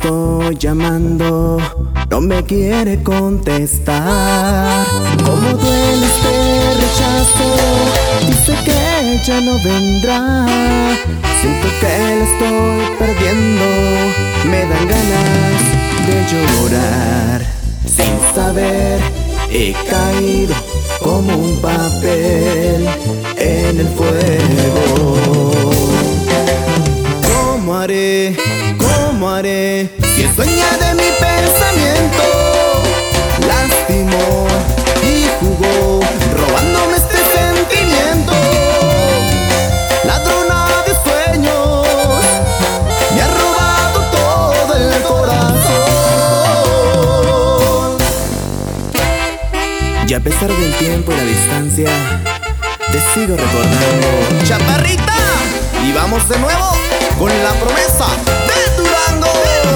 estoy llamando, no me quiere contestar. Cómo duele este rechazo, dice que ya no vendrá. Siento que la estoy perdiendo, me dan ganas de llorar. Sin saber, he caído como un papel en el fuego. ¿Cómo haré? ¿Cómo haré? Si es dueña de mi pensamiento, lastimó y jugó, robándome este sentimiento. Ladrona de sueños, me ha robado todo el corazón. Y a pesar del tiempo y la distancia, te sigo recordando, chaparrita. Y vamos de nuevo con la promesa de Durango.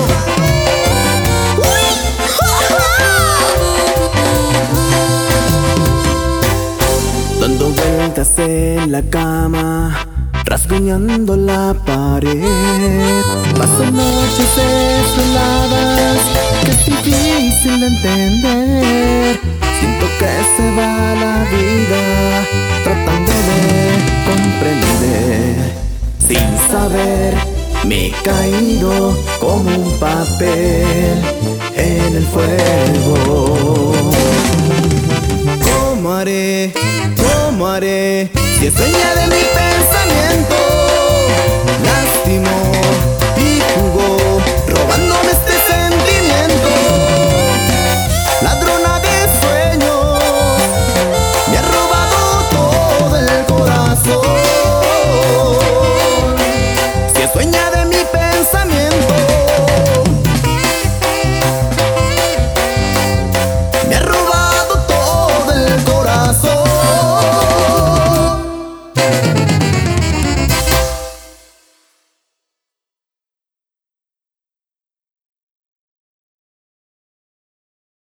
Dando vueltas en la cama, rasguñando la pared. Paso noches desveladas, que es difícil de entender. Siento que se va la vida tratando de comprender. Sin saber, me he caído como un papel en el fuego. ¿Cómo haré? ¿Cómo haré? Si es dueña de mi pensamiento,